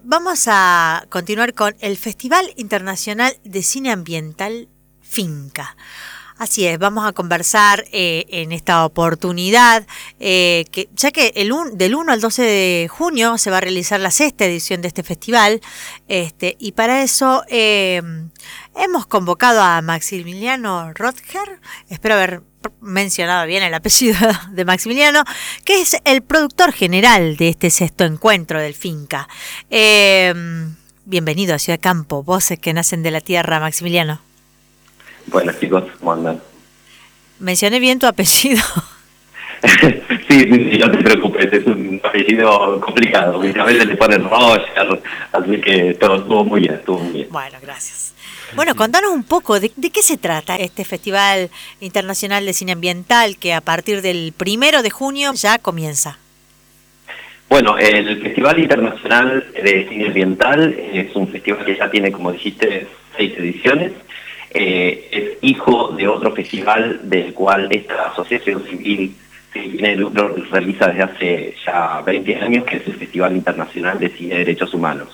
vamos a continuar con el Festival Internacional de Cine Ambiental Finca. Así es, vamos a conversar en esta oportunidad, ya que del 1 al 12 de junio se va a realizar la 6ª edición de este festival, y para eso hemos convocado a Maximiliano Rotger, espero haber mencionado bien el apellido de Maximiliano, que es el productor general de este 6º encuentro del Finca. Bienvenido a Ciudad Campo, voces que nacen de la tierra, Maximiliano. Bueno, chicos, ¿cómo andan? ¿Mencioné bien tu apellido? Sí, no te preocupes, es un apellido complicado. A veces le ponen Roger, así que todo estuvo muy bien, Bueno, gracias. Bueno, contanos un poco, ¿de qué se trata este Festival Internacional de Cine Ambiental que a partir del 1 de junio ya comienza? Bueno, el Festival Internacional de Cine Ambiental es un festival que ya tiene, como dijiste, 6 ediciones. Es hijo de otro festival del cual esta asociación civil sin fines de lucro realiza desde hace ya 20 años, que es el Festival Internacional de Cine y Derechos Humanos.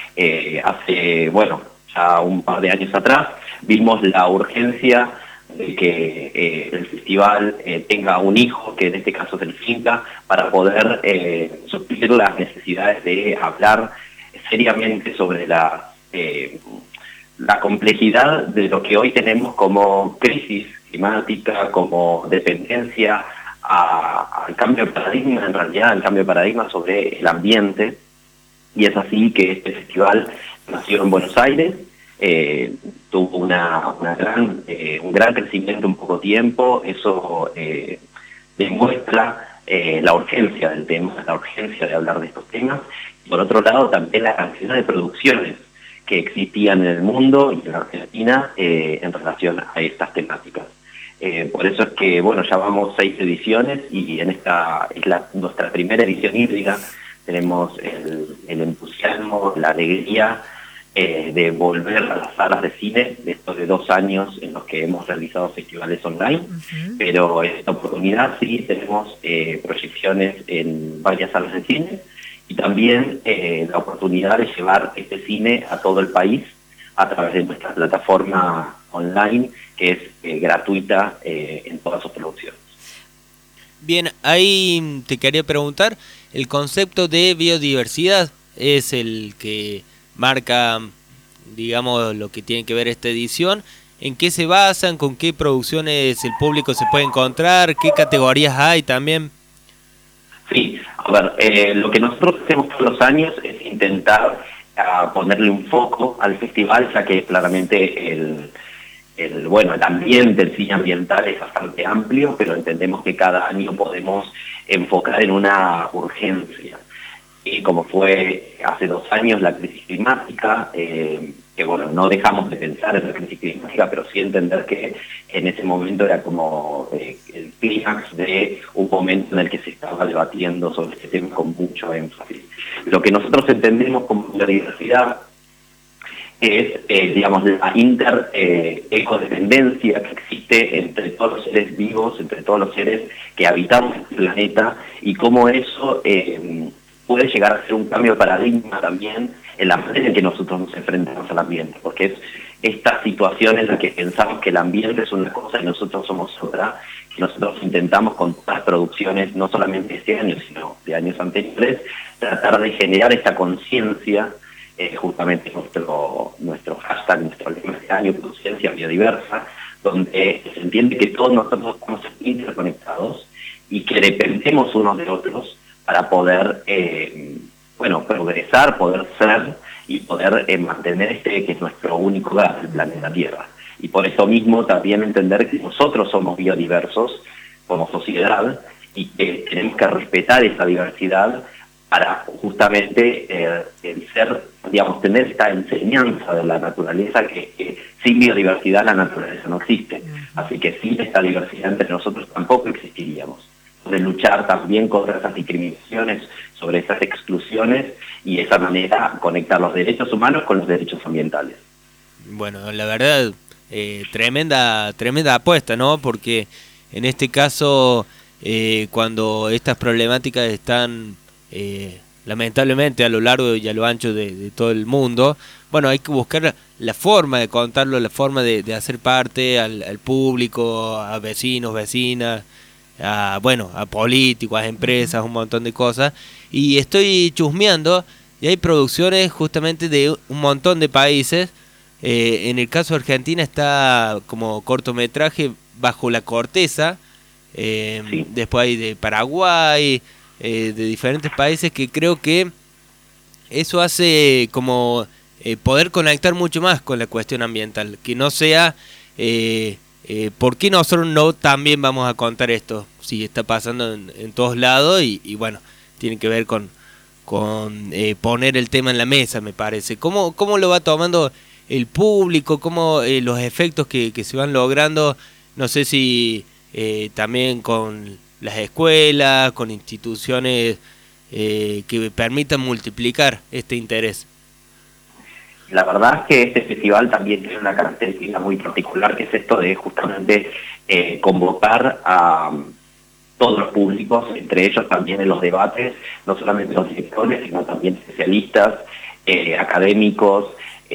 Hace, ya un par de años atrás, vimos la urgencia de que el festival tenga un hijo, que en este caso es el Finca, para poder suplir las necesidades de hablar seriamente sobre la complejidad de lo que hoy tenemos como crisis climática, como dependencia al cambio de paradigma, en realidad el cambio de paradigma sobre el ambiente. Y es así que este festival nació en Buenos Aires, tuvo un gran crecimiento en poco tiempo. Eso demuestra la urgencia del tema, la urgencia de hablar de estos temas. Y por otro lado, también la cantidad de producciones que existían en el mundo y en Argentina en relación a estas temáticas. Por eso es que, ya vamos 6 ediciones y en esta es nuestra primera edición híbrida. Tenemos el entusiasmo, la alegría de volver a las salas de cine después de 2 años en los que hemos realizado festivales online. Pero en esta oportunidad sí tenemos proyecciones en varias salas de cine y también la oportunidad de llevar este cine a todo el país a través de nuestra plataforma online, que es gratuita en todas sus producciones. Bien, ahí te quería preguntar, ¿el concepto de biodiversidad es el que marca, digamos, lo que tiene que ver esta edición? ¿En qué se basan? ¿Con qué producciones el público se puede encontrar? ¿Qué categorías hay también? Sí, a ver, lo que nosotros hacemos todos los años es intentar ponerle un foco al festival, ya que claramente el ambiente, el cine ambiental es bastante amplio, pero entendemos que cada año podemos enfocar en una urgencia. Y como fue hace 2 años la crisis climática, que no dejamos de pensar en la crisis climática, pero sí entender que en ese momento era como el clímax de un momento en el que se estaba debatiendo sobre este tema con mucho énfasis. Lo que nosotros entendemos como biodiversidad es, la ecodependencia que existe entre todos los seres vivos, entre todos los seres que habitamos el planeta, y cómo eso puede llegar a ser un cambio de paradigma también en la manera en que nosotros nos enfrentamos al ambiente, porque es esta situación en la que pensamos que el ambiente es una cosa y nosotros somos otra, que nosotros intentamos con todas las producciones, no solamente este año, sino de años anteriores, tratar de generar esta conciencia. Justamente nuestro hashtag, nuestro lema este año, Conciencia Biodiversa, donde se entiende que todos nosotros estamos interconectados y que dependemos unos de otros para poder progresar, poder ser y poder mantener que es nuestro único hogar, el planeta Tierra. Y por eso mismo también entender que nosotros somos biodiversos como sociedad y que tenemos que respetar esa diversidad para justamente tener esta enseñanza de la naturaleza, que sin biodiversidad la naturaleza no existe. Así que sin esta diversidad entre nosotros tampoco existiríamos. De luchar también contra esas discriminaciones, sobre esas exclusiones, y de esa manera conectar los derechos humanos con los derechos ambientales. Bueno, la verdad, tremenda apuesta, ¿no? Porque en este caso, cuando estas problemáticas están lamentablemente a lo largo y a lo ancho de todo el mundo. Bueno, hay que buscar la forma de contarlo, la forma de hacer parte al público, a vecinos, vecinas, a políticos, a empresas, un montón de cosas. Y estoy chusmeando y hay producciones justamente de un montón de países. En el caso de Argentina está como cortometraje Bajo la corteza. Sí. Después hay de Paraguay, de diferentes países, que creo que eso hace como poder conectar mucho más con la cuestión ambiental, que no sea ¿por qué nosotros no también vamos a contar esto? Si está pasando en todos lados y bueno, tiene que ver con poner el tema en la mesa, me parece. ¿Cómo lo va tomando el público? ¿Cómo los efectos que se van logrando? No sé si también con las escuelas, con instituciones que permitan multiplicar este interés. La verdad es que este festival también tiene una característica muy particular, que es esto de justamente convocar a todos los públicos, entre ellos también en los debates, no solamente los directores, sino también especialistas, académicos,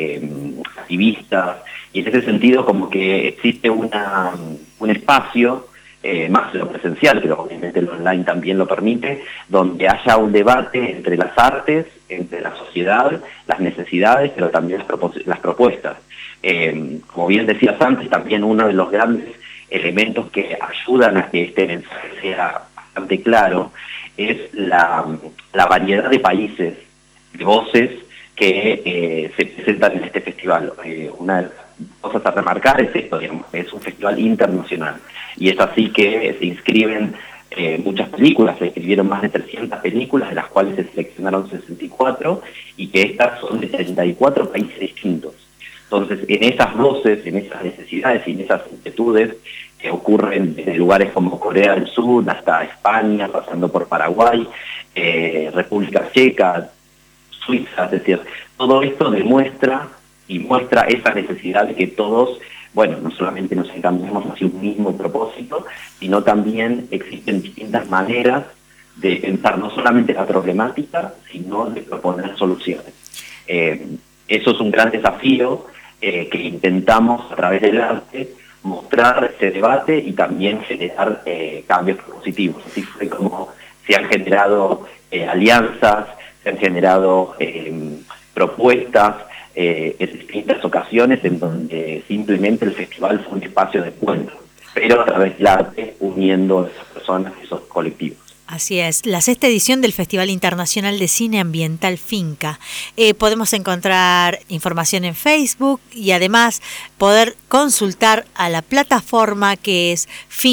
activistas, y en ese sentido como que existe un espacio, más de lo presencial, pero obviamente lo online también lo permite, donde haya un debate entre las artes, entre la sociedad, las necesidades, pero también las propuestas. Como bien decías antes, también uno de los grandes elementos que ayudan a que este mensaje sea bastante claro es la variedad de países, de voces que se presentan en este festival. Una de las cosas a remarcar es esto, digamos, es un festival internacional, y es así que se inscriben muchas películas. Se inscribieron más de 300 películas, de las cuales se seleccionaron 64, y que estas son de 34 países distintos. Entonces, en esas voces, en esas necesidades y en esas inquietudes que ocurren desde lugares como Corea del Sur hasta España, pasando por Paraguay, República Checa, Suiza, es decir, todo esto demuestra y muestra esa necesidad de que todos, bueno, no solamente nos encaminemos hacia un mismo propósito, sino también existen distintas maneras de pensar no solamente la problemática, sino de proponer soluciones. Eso es un gran desafío que intentamos a través del arte mostrar ese debate y también generar cambios positivos. Así fue como se han generado alianzas, se han generado propuestas en distintas ocasiones en donde simplemente el festival fue un espacio de encuentro, pero a través del arte uniendo a esas personas, esos colectivos. Así es, la 6ª edición del Festival Internacional de Cine Ambiental Finca. Podemos encontrar información en Facebook y además poder consultar a la plataforma que es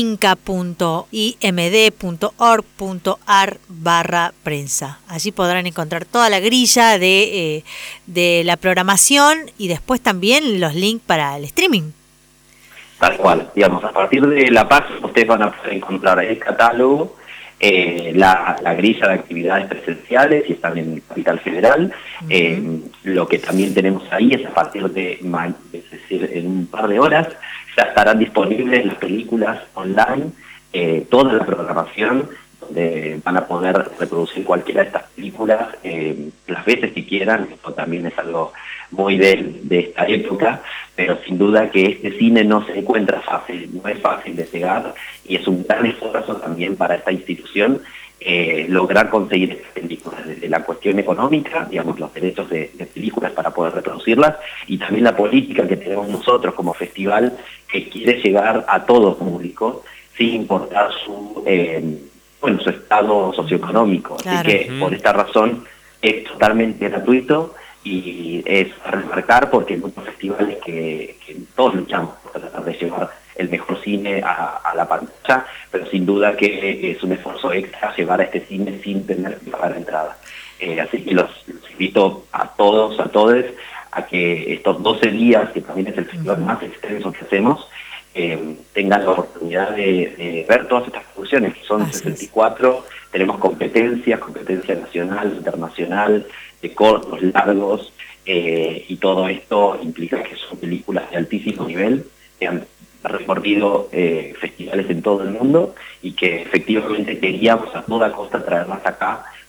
finca.imd.org.ar/prensa. Allí podrán encontrar toda la grilla de la programación y después también los links para el streaming. Tal cual, digamos, a partir de la página ustedes van a poder encontrar el catálogo, la grilla de actividades presenciales, y están en Capital Federal. Lo que también tenemos ahí es a partir de es decir, en un par de horas ya estarán disponibles las películas online, toda la programación, donde van a poder reproducir cualquiera de estas películas las veces que quieran. Esto también es algo muy de esta época, pero sin duda que este cine no se encuentra fácil, no es fácil de llegar, y es un gran esfuerzo también para esta institución lograr conseguir estas películas, desde la cuestión económica, digamos, los derechos de películas para poder reproducirlas, y también la política que tenemos nosotros como festival, que quiere llegar a todo público sin importar su estado socioeconómico. Así que por esta razón es totalmente gratuito, y es a remarcar porque hay muchos festivales que todos luchamos por tratar de llevar el mejor cine a la pantalla, pero sin duda que es un esfuerzo extra llevar a este cine sin tener que pagar entrada. Así que los invito a todos, a todes, a que estos 12 días, que también es el festival más extenso que hacemos, tengan la oportunidad de ver todas estas producciones, que son 64, tenemos competencia nacional, internacional, de cortos, largos, y todo esto implica que son películas de altísimo nivel, que han recorrido festivales en todo el mundo, y que efectivamente queríamos a toda costa traerlas acá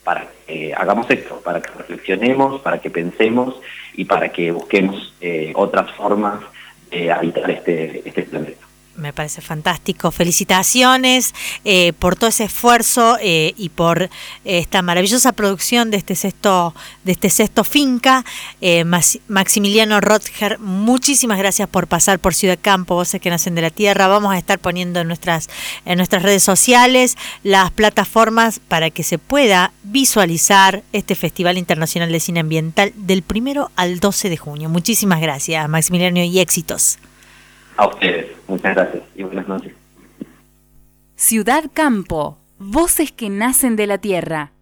para que hagamos esto, para que reflexionemos, para que pensemos y para que busquemos otras formas de habitar este planeta. Me parece fantástico. Felicitaciones por todo ese esfuerzo y por esta maravillosa producción de este sexto Finca. Maximiliano Rotger, muchísimas gracias por pasar por Ciudad Campo, Voces que Nacen de la Tierra. Vamos a estar poniendo en nuestras redes sociales las plataformas para que se pueda visualizar este Festival Internacional de Cine Ambiental del 1 al 12 de junio. Muchísimas gracias, Maximiliano, y éxitos. A ustedes, muchas gracias y buenas noches. Ciudad Campo, Voces que Nacen de la Tierra.